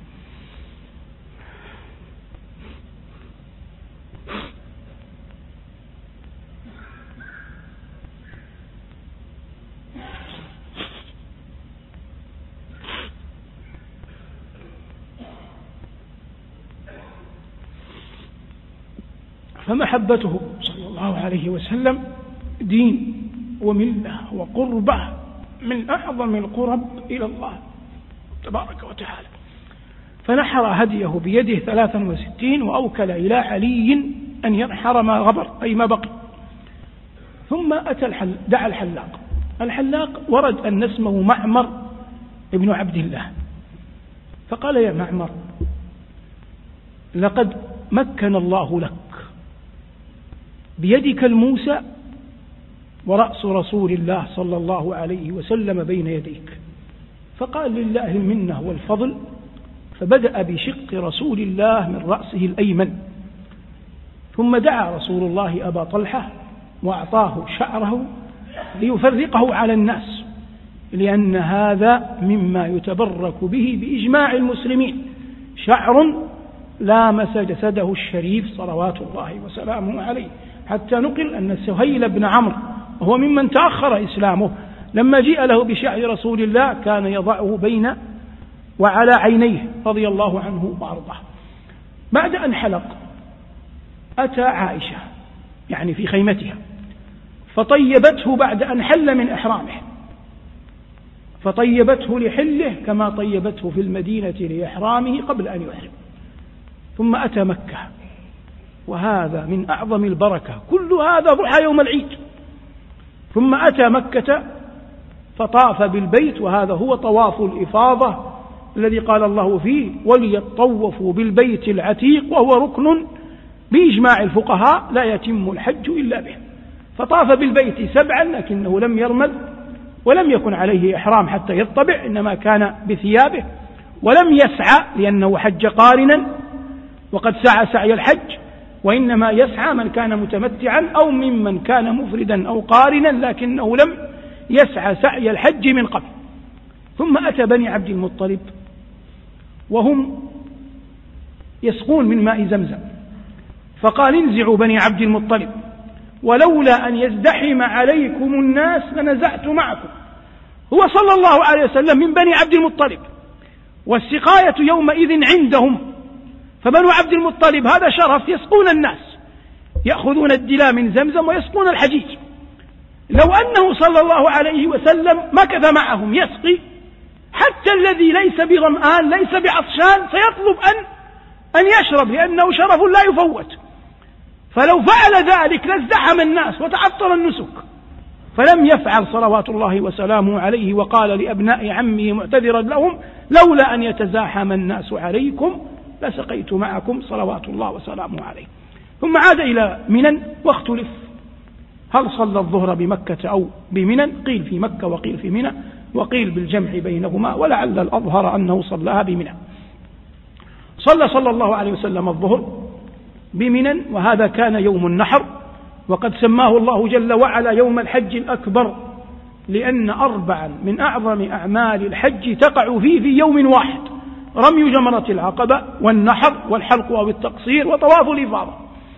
صلى الله عليه وسلم دين وملة وقربة من أعظم القرب إلى الله تبارك وتعالى. فنحر هديه بيده 63 وأوكل إلى علي أن ينحر ما غبر أي ما بقي. ثم أتى دعا الحلاق الحلاق ورد أن اسمه معمر ابن عبد الله، فقال: يا معمر، لقد مكن الله لك بيدك الموسى ورأس رسول الله صلى الله عليه وسلم بين يديك. فقال: لله المنة والفضل. فبدأ بشق رسول الله من رأسه الأيمن، ثم دعا رسول الله أبا طلحة وأعطاه شعره ليفرقه على الناس، لأن هذا مما يتبرك به بإجماع المسلمين، شعر لامس جسده الشريف صلوات الله وسلامه عليه، حتى نقل أن سهيل بن عمرو وهو ممن تأخر إسلامه لما جيء له بشعر رسول الله كان يضعه بين وعلى عينيه رضي الله عنه وأرضاه. بعد أن حلق أتى عائشة يعني في خيمتها فطيبته بعد أن حل من إحرامه، فطيبته لحله كما طيبته في المدينة لإحرامه قبل أن يحرم. ثم أتى مكة، وهذا من أعظم البركة، كل هذا ضحى يوم العيد. ثم أتى مكة فطاف بالبيت، وهذا هو طواف الإفاضة الذي قال الله فيه: وليطوفوا بالبيت العتيق، وهو ركن بإجماع الفقهاء لا يتم الحج إلا به. فطاف بالبيت 7 لكنه لم يرمل ولم يكن عليه إحرام حتى يطبع، إنما كان بثيابه، ولم يسعى لأنه حج قارنا وقد سعى سعي الحج، وإنما يسعى من كان متمتعا أو ممن كان مفردا أو قارنا لكنه لم يسعى سعي الحج من قبل. ثم أتى بني عبد المطلب وهم يسقون من ماء زمزم، فقال: انزعوا بني عبد المطلب، ولولا أن يزدحم عليكم الناس لنزعت معكم. هو صلى الله عليه وسلم من بني عبد المطلب، والسقاية يومئذ عندهم، فبنو عبد المطلب هذا شرف، يسقون الناس، يأخذون الدلاء من زمزم ويسقون الحجيج. لو أنه صلى الله عليه وسلم مكث معهم يسقي، حتى الذي ليس بظمآن ليس بعطشان سيطلب أن يشرب، لأنه شرف لا يفوت. فلو فعل ذلك لازدحم الناس وتعطل النسك، فلم يفعل صلوات الله وسلامه عليه، وقال لأبناء عمه معتذرا لهم: لولا أن يتزاحم الناس عليكم لسقيت معكم صلوات الله وسلامه عليه. ثم عاد إلى منى، واختلف هل صلى الظهر بمكة أو بمنى، قيل في مكة وقيل في منى، وقيل بالجمع بينهما، ولعل الأظهر أنه صلىها بمنى. صلى الله عليه وسلم الظهر بمنى، وهذا كان يوم النحر، وقد سماه الله جل وعلا يوم الحج الأكبر، لأن 4 من أعظم أعمال الحج تقع فيه في يوم واحد: رمي جمرة العقبة، والنحر، والحلق أو التقصير، وطواف الإفاضة.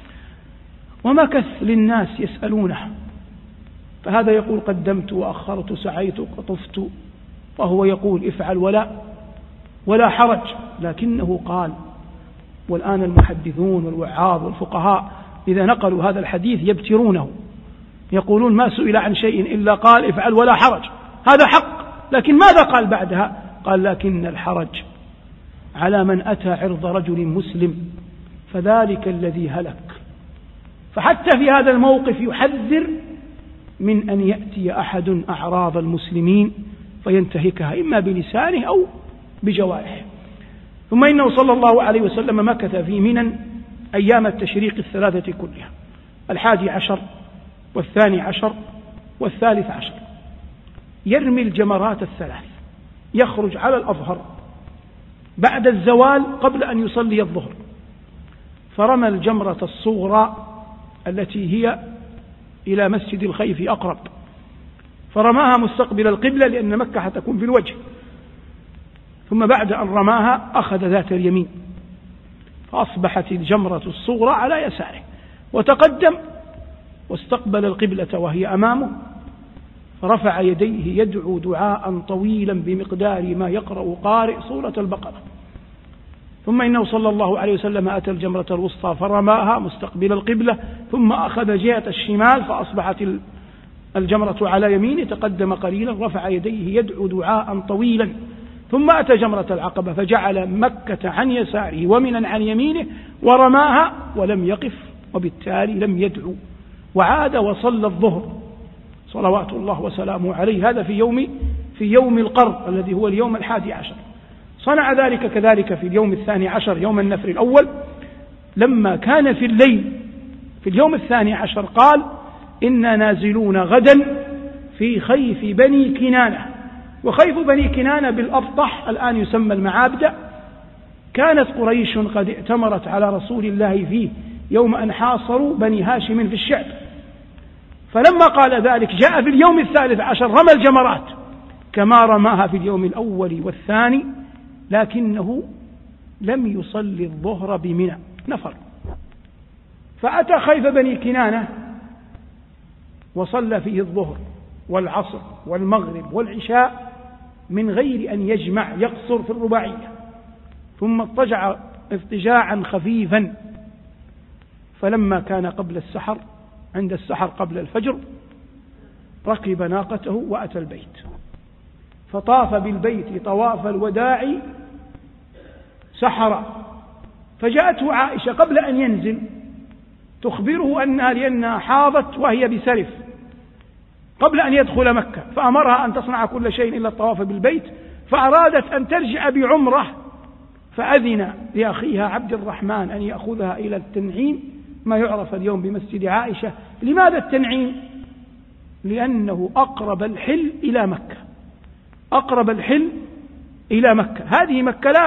ومكث للناس يسألونه، فهذا يقول: قدمت وأخرت، سعيت وطفت، وهو يقول: افعل ولا حرج. لكنه قال، والآن المحدثون والوعاظ والفقهاء إذا نقلوا هذا الحديث يبترونه، يقولون: ما سئل عن شيء إلا قال افعل ولا حرج، هذا حق، لكن ماذا قال بعدها؟ قال: لكن الحرج على من أتى عرض رجل مسلم، فذلك الذي هلك. فحتى في هذا الموقف يحذر من أن يأتي أحد أعراض المسلمين فينتهكها إما بلسانه أو بجوارحه. ثم إنه صلى الله عليه وسلم مكث في منى أيام التشريق 3 كلها: 11 و12 و13، يرمي الجمرات 3، يخرج على الأظهر بعد الزوال قبل أن يصلي الظهر، فرمى الجمرة الصغرى التي هي إلى مسجد الخيف أقرب، فرماها مستقبل القبلة لأن مكة حتكون في الوجه. ثم بعد أن رماها أخذ ذات اليمين، فأصبحت الجمرة الصغرى على يساره، وتقدم واستقبل القبلة وهي أمامه، فرفع يديه يدعو دعاء طويلا بمقدار ما يقرأ قارئ سورة البقرة. ثم إنه صلى الله عليه وسلم أتى الجمرة الوسطى فرماها مستقبل القبلة، ثم أخذ جهة الشمال فأصبحت الجمرة على يمينه، تقدم قليلا رفع يديه يدعو دعاء طويلا، ثم أتى جمرة العقبة فجعل مكة عن يساره ومنى عن يمينه ورماها ولم يقف، وبالتالي لم يدعو، وعاد وصلى الظهر صلوات الله وسلامه عليه. هذا في يوم القر الذي هو اليوم 11. صنع ذلك كذلك في اليوم 12 يوم النفر الأول، لما كان في الليل في اليوم 12 قال: إنا نازلون غدا في خيف بني كنانة. وخيف بني كنانة بالأبطح الآن يسمى المعابد. كانت قريش قد ائتمرت على رسول الله فيه يوم أن حاصروا بني هاشم في الشعب، فلما قال ذلك جاء في اليوم 13 رمى الجمرات كما رماها في اليوم الأول والثاني، لكنه لم يصلي الظهر بمنى، نفر. فأتى خيف بني كنانة وصلى فيه الظهر والعصر والمغرب والعشاء من غير أن يجمع، يقصر في الرباعية، ثم اضطجع اضطجاعا خفيفا. فلما كان قبل السحر، عند السحر قبل الفجر، ركب ناقته وأتى البيت، فطاف بالبيت طواف الوداع سحرا. فجاءته عائشة قبل أن ينزل تخبره لأنها حاضت وهي بسرف قبل أن يدخل مكة، فأمرها أن تصنع كل شيء إلا الطواف بالبيت، فأرادت أن ترجع بعمرة، فأذن لأخيها عبد الرحمن أن يأخذها إلى التنعيم، ما يعرف اليوم بمسجد عائشة. لماذا التنعيم؟ لأنه أقرب الحل إلى مكة، أقرب الحل إلى مكة. هذه مكة لا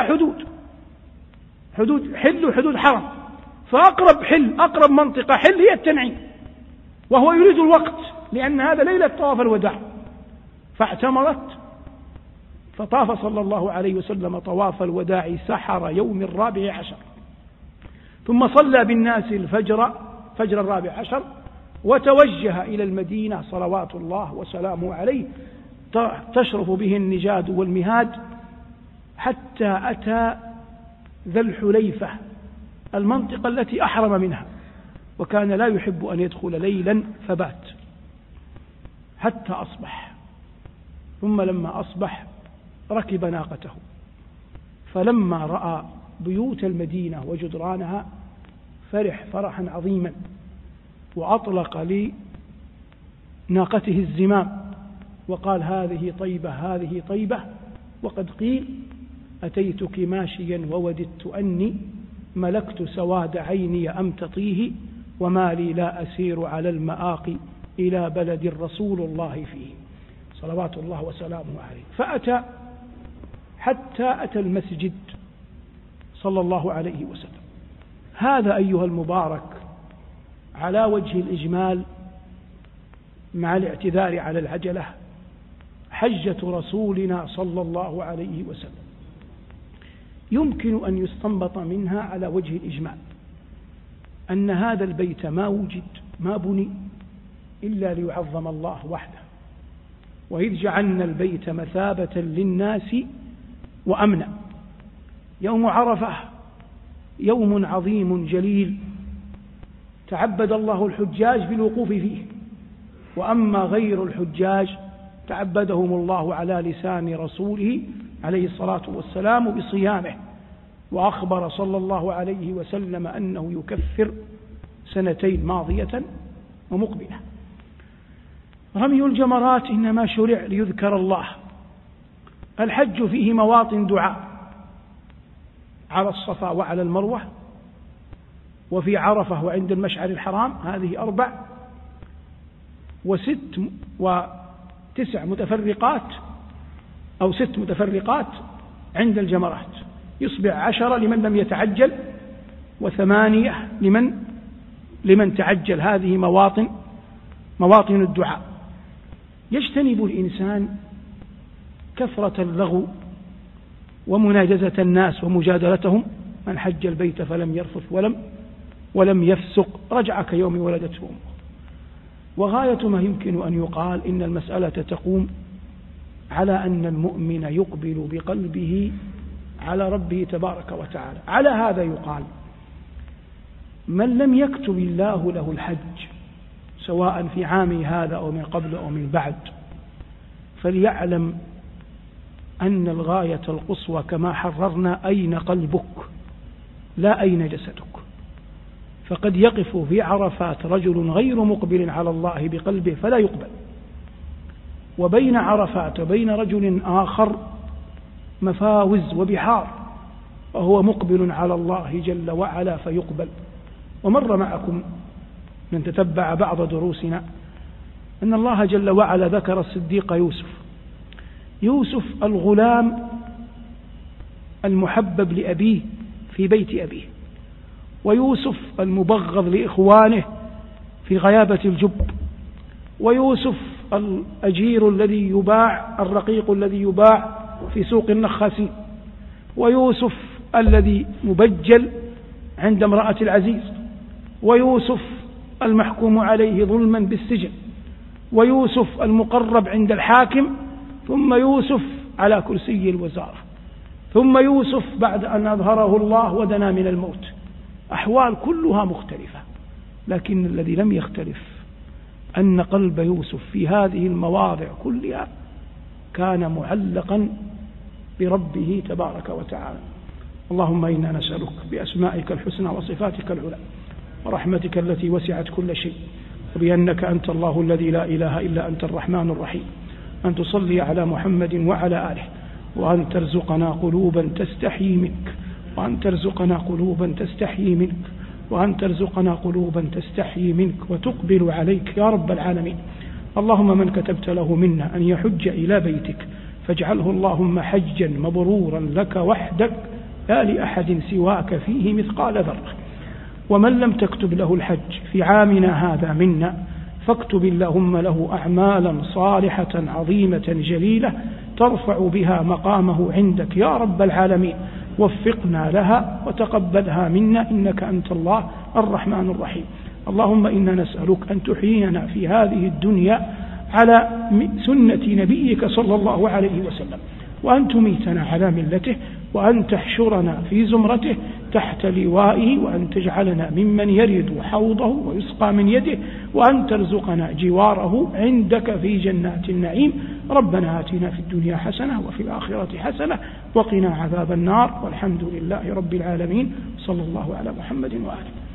حدود حل وحدود حرم، فأقرب حل، أقرب منطقة حل هي التنعيم، وهو يريد الوقت لأن هذا ليلة طواف الوداع. فاعتمرت فطاف صلى الله عليه وسلم طواف الوداع سحر يوم 14، ثم صلى بالناس فجر 14، وتوجه إلى المدينة صلوات الله وسلامه عليه، تشرف به النجاد والمهاد، حتى أتى ذا الحليفة، المنطقة التي أحرم منها، وكان لا يحب أن يدخل ليلا فبات حتى أصبح. ثم لما أصبح ركب ناقته، فلما رأى بيوت المدينة وجدرانها فرح فرحا عظيما، وأطلق لناقته الزمام وقال: هذه طيبة، هذه طيبة. وقد قيل: أتيتك ماشيا ووددت أني ملكت سواد عيني أمتطيه، وما لي لا أسير على المآقي إلى بلد رسول الله فيه، صلوات الله وسلامه عليه. فأتى حتى أتى المسجد صلى الله عليه وسلم. هذا أيها المبارك على وجه الإجمال مع الاعتذار على العجلة حجة رسولنا صلى الله عليه وسلم. يمكن أن يستنبط منها على وجه الإجمال أن هذا البيت ما وجد، ما بني إلا ليعظم الله وحده. وإذ جعلنا البيت مثابة للناس وأمنا. يوم عرفة يوم عظيم جليل تعبد الله الحجاج بالوقوف فيه، وأما غير الحجاج تعبدهم الله على لسان رسوله عليه الصلاة والسلام بصيامه. وأخبر صلى الله عليه وسلم أنه يكفر سنتين ماضية ومقبلة. رمي الجمرات إنما شرع ليذكر الله. الحج فيه مواطن دعاء على الصفا وعلى المروة وفي عرفة وعند المشعر الحرام، هذه 4 و9 متفرقات أو 6 متفرقات عند الجمرات، يصبح 10 لمن لم يتعجل و8 لمن تعجل. هذه مواطن الدعاء. يجتنب الإنسان كثرة اللغو ومناجزة الناس ومجادلتهم. من حج البيت فلم يرفث ولم يفسق رجع كيوم ولدته أمه. وغاية ما يمكن أن يقال إن المسألة تقوم على أن المؤمن يقبل بقلبه على ربه تبارك وتعالى. على هذا يقال: من لم يكتب الله له الحج سواء في عامه هذا أو من قبل أو من بعد، فليعلم أن الغاية القصوى كما حررنا أين قلبك لا أين جسدك. فقد يقف في عرفات رجل غير مقبل على الله بقلبه فلا يقبل، وبين عرفات وبين رجل آخر مفاوز وبحار، وهو مقبل على الله جل وعلا فيقبل. ومر معكم من تتبع بعض دروسنا أن الله جل وعلا ذكر الصديق يوسف الغلام المحبب لأبيه في بيت أبيه، ويوسف المبغض لإخوانه في غيابة الجب، ويوسف الأجير الذي يباع، الرقيق الذي يباع في سوق النخاسين، ويوسف الذي مبجل عند امرأة العزيز، ويوسف المحكوم عليه ظلما بالسجن، ويوسف المقرب عند الحاكم، ثم يوسف على كرسي الوزارة، ثم يوسف بعد أن أظهره الله ودنا من الموت. أحوال كلها مختلفة، لكن الذي لم يختلف أن قلب يوسف في هذه المواضع كلها كان معلقا بربه تبارك وتعالى. اللهم إنا نسألك بأسمائك الحسنى وصفاتك العلى ورحمتك التي وسعت كل شيء، وبأنك أنت الله الذي لا إله إلا أنت الرحمن الرحيم، أن تصلي على محمد وعلى آله، وأن ترزقنا قلوبا تستحيي منك، وأن ترزقنا قلوبا تستحيي منك، وأن ترزقنا قلوبا تستحيي منك وتقبل عليك يا رب العالمين. اللهم من كتبت له منا أن يحج إلى بيتك فاجعله اللهم حجا مبرورا لك وحدك لا لأحد سواك فيه مثقال ذرة. ومن لم تكتب له الحج في عامنا هذا منا فاكتب اللهم له أعمالا صالحة عظيمة جليلة ترفع بها مقامه عندك يا رب العالمين، وفقنا لها وتقبلها منا إنك أنت الله الرحمن الرحيم. اللهم إنا نسألك أن تحيينا في هذه الدنيا على سنة نبيك صلى الله عليه وسلم، وأن تميتنا على ملته، وأن تحشرنا في زمرته تحت لوائه، وأن تجعلنا ممن يرد حوضه ويسقى من يده، وأن ترزقنا جواره عندك في جنات النعيم. ربنا آتنا في الدنيا حسنة وفي الآخرة حسنة وقنا عذاب النار، والحمد لله رب العالمين، صلى الله على محمد وآله.